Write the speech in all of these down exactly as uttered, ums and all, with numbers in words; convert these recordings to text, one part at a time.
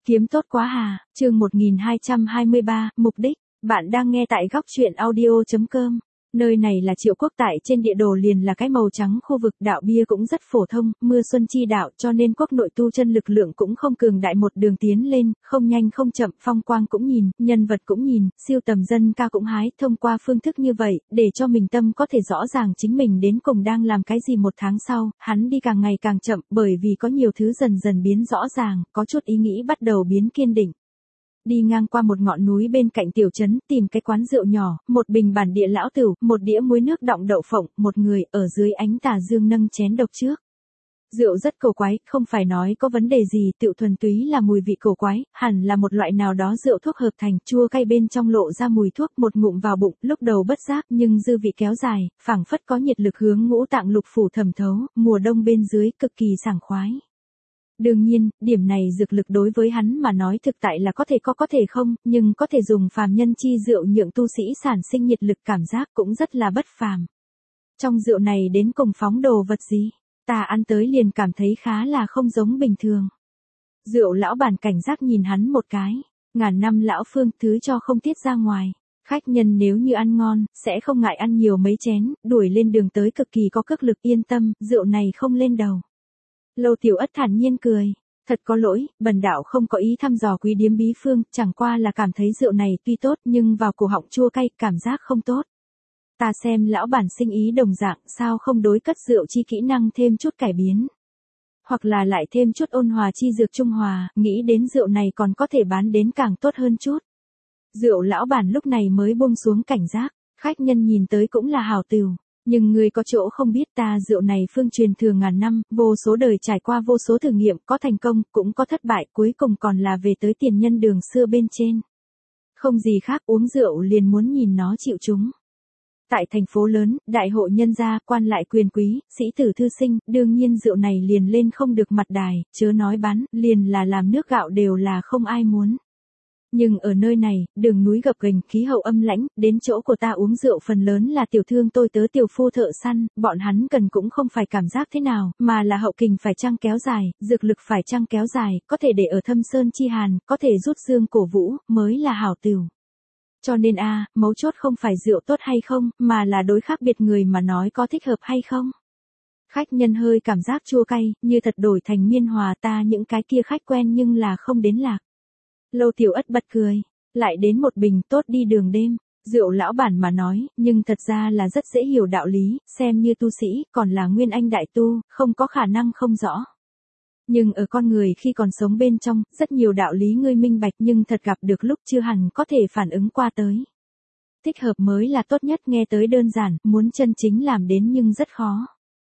Kiếm tốt quá hà, chương một nghìn hai trăm hai mươi ba, mục đích, bạn đang nghe tại góc truyện audio.com. Nơi này là Triệu Quốc, tại trên địa đồ liền là cái màu trắng khu vực, đạo bia cũng rất phổ thông, mưa xuân chi đạo, cho nên quốc nội tu chân lực lượng cũng không cường đại, một đường tiến lên, không nhanh không chậm, phong quang cũng nhìn, nhân vật cũng nhìn, siêu tầm dân ca cũng hái, thông qua phương thức như vậy, để cho mình tâm có thể rõ ràng chính mình đến cùng đang làm cái gì. Một tháng sau, hắn đi càng ngày càng chậm, bởi vì có nhiều thứ dần dần biến rõ ràng, có chút ý nghĩ bắt đầu biến kiên định. Đi ngang qua một ngọn núi bên cạnh tiểu trấn, tìm cái quán rượu nhỏ, một bình bản địa lão tửu, một đĩa muối nước đọng đậu phộng, một người ở dưới ánh tà dương nâng chén độc trước. Rượu rất cổ quái, không phải nói có vấn đề gì, tựu thuần túy là mùi vị cổ quái, hẳn là một loại nào đó rượu thuốc hợp thành, chua cay bên trong lộ ra mùi thuốc, một ngụm vào bụng, lúc đầu bất giác, nhưng dư vị kéo dài, phảng phất có nhiệt lực hướng ngũ tạng lục phủ thẩm thấu, mùa đông bên dưới cực kỳ sảng khoái. Đương nhiên, điểm này dược lực đối với hắn mà nói thực tại là có thể có có thể không, nhưng có thể dùng phàm nhân chi rượu nhượng tu sĩ sản sinh nhiệt lực, cảm giác cũng rất là bất phàm. Trong rượu này đến cùng phóng đồ vật gì, ta ăn tới liền cảm thấy khá là không giống bình thường. Rượu lão bản cảnh giác nhìn hắn một cái, ngàn năm lão phương, thứ cho không tiết ra ngoài. Khách nhân nếu như ăn ngon, sẽ không ngại ăn nhiều mấy chén, đuổi lên đường tới cực kỳ có cước lực, yên tâm, rượu này không lên đầu. Lâu Tiểu Ất thản nhiên cười, thật có lỗi, bần đạo không có ý thăm dò quý điếm bí phương, chẳng qua là cảm thấy rượu này tuy tốt nhưng vào cổ họng chua cay, cảm giác không tốt. Ta xem lão bản sinh ý đồng dạng, sao không đối cất rượu chi kỹ năng thêm chút cải biến. Hoặc là lại thêm chút ôn hòa chi dược trung hòa, nghĩ đến rượu này còn có thể bán đến càng tốt hơn chút. Rượu lão bản lúc này mới buông xuống cảnh giác, khách nhân nhìn tới cũng là hảo tửu. Nhưng người có chỗ không biết, ta rượu này phương truyền thừa ngàn năm, vô số đời trải qua vô số thử nghiệm, có thành công, cũng có thất bại, cuối cùng còn là về tới tiền nhân đường xưa bên trên. Không gì khác, uống rượu liền muốn nhìn nó chịu chúng. Tại thành phố lớn, đại hội nhân gia, quan lại quyền quý, sĩ tử thư sinh, đương nhiên rượu này liền lên không được mặt đài, chớ nói bán, liền là làm nước gạo đều là không ai muốn. Nhưng ở nơi này, đường núi gập ghềnh, khí hậu âm lãnh, đến chỗ của ta uống rượu phần lớn là tiểu thương tôi tớ tiểu phu thợ săn, bọn hắn cần cũng không phải cảm giác thế nào, mà là hậu kình phải chăng kéo dài, dược lực phải chăng kéo dài, có thể để ở thâm sơn chi hàn, có thể rút dương cổ vũ, mới là hảo tửu. Cho nên a, mấu chốt không phải rượu tốt hay không, mà là đối khác biệt người mà nói có thích hợp hay không. Khách nhân hơi cảm giác chua cay, như thật đổi thành miên hòa, ta những cái kia khách quen nhưng là không đến lạc. Lâu Tiểu Ất bật cười, lại đến một bình, tốt đi đường đêm. Rượu lão bản mà nói, nhưng thật ra là rất dễ hiểu đạo lý, xem như tu sĩ, còn là nguyên anh đại tu, không có khả năng không rõ. Nhưng ở con người khi còn sống bên trong, rất nhiều đạo lý ngươi minh bạch, nhưng thật gặp được lúc chưa hẳn có thể phản ứng qua tới. Thích hợp mới là tốt nhất, nghe tới đơn giản, muốn chân chính làm đến nhưng rất khó.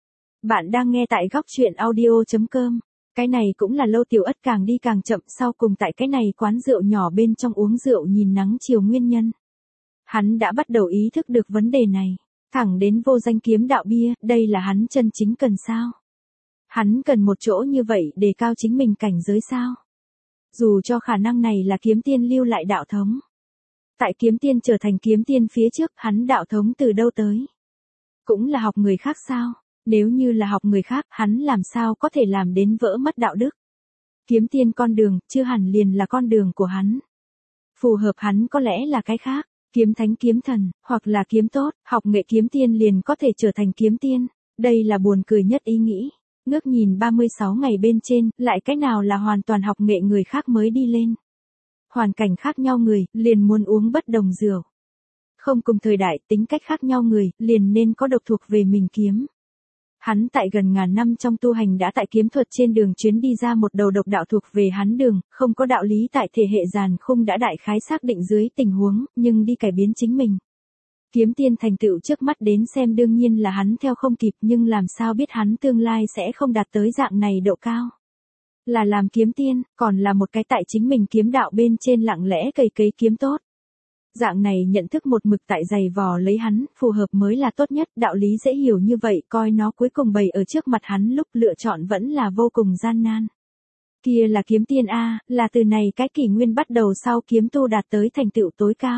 Bạn đang nghe tại góc truyện audio.com. Cái này cũng là Lâu Tiểu Ất càng đi càng chậm, sau cùng tại cái này quán rượu nhỏ bên trong uống rượu nhìn nắng chiều nguyên nhân. Hắn đã bắt đầu ý thức được vấn đề này, thẳng đến vô danh kiếm đạo bia, đây là hắn chân chính cần sao? Hắn cần một chỗ như vậy để cao chính mình cảnh giới sao? Dù cho khả năng này là kiếm tiên lưu lại đạo thống. Tại kiếm tiên trở thành kiếm tiên phía trước, hắn đạo thống từ đâu tới? Cũng là học người khác sao? Nếu như là học người khác, hắn làm sao có thể làm đến vỡ mất đạo đức? Kiếm tiên con đường, chưa hẳn liền là con đường của hắn. Phù hợp hắn có lẽ là cái khác, kiếm thánh kiếm thần, hoặc là kiếm tốt, học nghệ kiếm tiên liền có thể trở thành kiếm tiên. Đây là buồn cười nhất ý nghĩ. Ngước nhìn ba mươi sáu ngày bên trên, lại cái nào là hoàn toàn học nghệ người khác mới đi lên. Hoàn cảnh khác nhau người, liền muốn uống bất đồng rượu. Không cùng thời đại, tính cách khác nhau người, liền nên có độc thuộc về mình kiếm. Hắn tại gần ngàn năm trong tu hành đã tại kiếm thuật trên đường chuyến đi ra một đầu độc đạo thuộc về hắn đường, không có đạo lý tại thể hệ giàn khung đã đại khái xác định dưới tình huống, nhưng đi cải biến chính mình. Kiếm tiên thành tựu trước mắt đến xem đương nhiên là hắn theo không kịp, nhưng làm sao biết hắn tương lai sẽ không đạt tới dạng này độ cao. Là làm kiếm tiên, còn là một cái tại chính mình kiếm đạo bên trên lặng lẽ cày cấy kiếm tốt. Dạng này nhận thức một mực tại giày vò lấy hắn, phù hợp mới là tốt nhất, đạo lý dễ hiểu như vậy, coi nó cuối cùng bày ở trước mặt hắn lúc lựa chọn vẫn là vô cùng gian nan. Kia là kiếm tiên A, là từ này cái kỷ nguyên bắt đầu sau kiếm tu đạt tới thành tựu tối cao.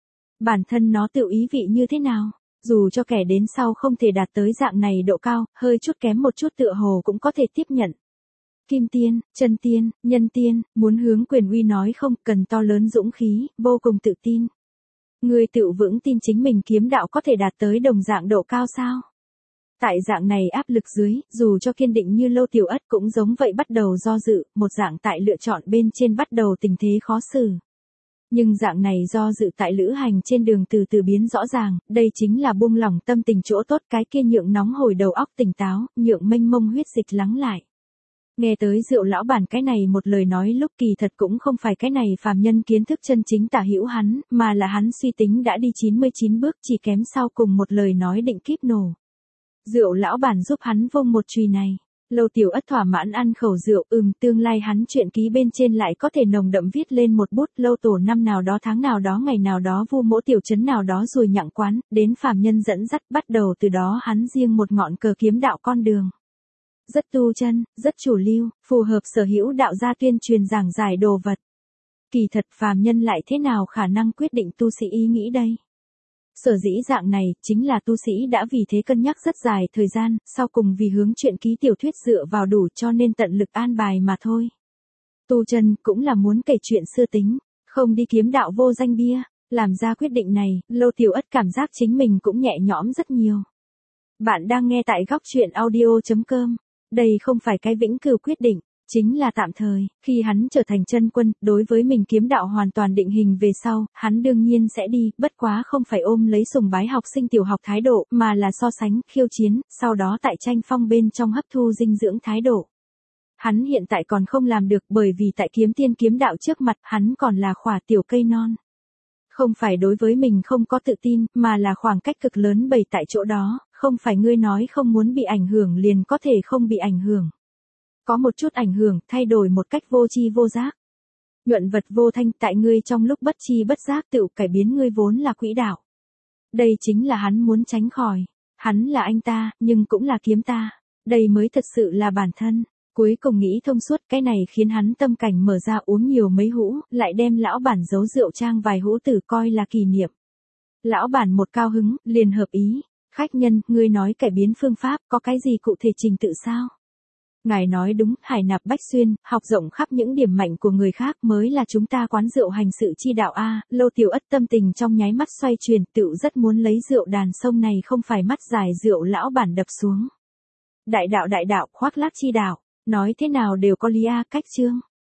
Bản thân nó tự ý vị như thế nào, dù cho kẻ đến sau không thể đạt tới dạng này độ cao, hơi chút kém một chút tựa hồ cũng có thể tiếp nhận. Kim tiên, chân tiên, nhân tiên, muốn hướng quyền uy nói không, cần to lớn dũng khí, vô cùng tự tin. Ngươi tự vững tin chính mình kiếm đạo có thể đạt tới đồng dạng độ cao sao? Tại dạng này áp lực dưới, dù cho kiên định như Lâu Tiểu Ất cũng giống vậy bắt đầu do dự, một dạng tại lựa chọn bên trên bắt đầu tình thế khó xử. Nhưng dạng này do dự tại lữ hành trên đường từ từ biến rõ ràng, đây chính là buông lỏng tâm tình chỗ tốt, cái kia nhượng nóng hổi đầu óc tỉnh táo, nhượng mênh mông huyết dịch lắng lại. Nghe tới Rượu lão bản cái này một lời nói lúc kỳ thật cũng không phải cái này phàm nhân kiến thức chân chính tả hữu hắn, mà là hắn suy tính đã đi chín mươi chín bước, chỉ kém sau cùng một lời nói định kíp nổ. Rượu lão bản giúp hắn vông một chùy này. Lâu Tiểu Ất thỏa mãn ăn khẩu rượu, ừm, tương lai hắn truyện ký bên trên lại có thể nồng đậm viết lên một bút, Lâu tổ năm nào đó tháng nào đó ngày nào đó vu mỗ tiểu trấn nào đó rồi nhặng quán, đến phàm nhân dẫn dắt, bắt đầu từ đó hắn riêng một ngọn cờ kiếm đạo con đường. Rất tu chân, rất chủ lưu, phù hợp sở hữu đạo gia tuyên truyền giảng giải đồ vật. Kỳ thật phàm nhân lại thế nào khả năng quyết định tu sĩ ý nghĩ đây? Sở dĩ dạng này, chính là tu sĩ đã vì thế cân nhắc rất dài thời gian, sau cùng vì hướng truyện ký tiểu thuyết dựa vào đủ cho nên tận lực an bài mà thôi. Tu chân cũng là muốn kể chuyện xưa tính, không đi kiếm đạo vô danh bia, làm ra quyết định này, Lâu Tiểu Ất cảm giác chính mình cũng nhẹ nhõm rất nhiều. Bạn đang nghe tại góc truyện audio chấm com, đây không phải cái vĩnh cửu quyết định. Chính là tạm thời, khi hắn trở thành chân quân, đối với mình kiếm đạo hoàn toàn định hình về sau, hắn đương nhiên sẽ đi, bất quá không phải ôm lấy sùng bái học sinh tiểu học thái độ, mà là so sánh, khiêu chiến, sau đó tại tranh phong bên trong hấp thu dinh dưỡng thái độ. Hắn hiện tại còn không làm được bởi vì tại kiếm tiên kiếm đạo trước mặt, hắn còn là khỏa tiểu cây non. Không phải đối với mình không có tự tin, mà là khoảng cách cực lớn bày tại chỗ đó, không phải ngươi nói không muốn bị ảnh hưởng liền có thể không bị ảnh hưởng. Có một chút ảnh hưởng, thay đổi một cách vô tri vô giác. Nhuận vật vô thanh tại ngươi trong lúc bất chi bất giác tự cải biến ngươi vốn là quỹ đạo. Đây chính là hắn muốn tránh khỏi. Hắn là anh ta, nhưng cũng là kiếm ta. Đây mới thật sự là bản thân. Cuối cùng nghĩ thông suốt, cái này khiến hắn tâm cảnh mở ra, uống nhiều mấy hũ, lại đem lão bản giấu rượu trang vài hũ tử coi là kỷ niệm. Lão bản một cao hứng, liền hợp ý. Khách nhân, ngươi nói cải biến phương pháp, có cái gì cụ thể trình tự sao? Ngài nói đúng, hải nạp bách xuyên, học rộng khắp những điểm mạnh của người khác mới là chúng ta quán rượu hành sự chi đạo a. Lâu Tiểu Ất tâm tình trong nháy mắt xoay chuyển, tựu rất muốn lấy rượu đàn sông này không phải mắt dài rượu lão bản đập xuống. Đại đạo đại đạo, khoác lác chi đạo, nói thế nào đều có lý a, cách chương.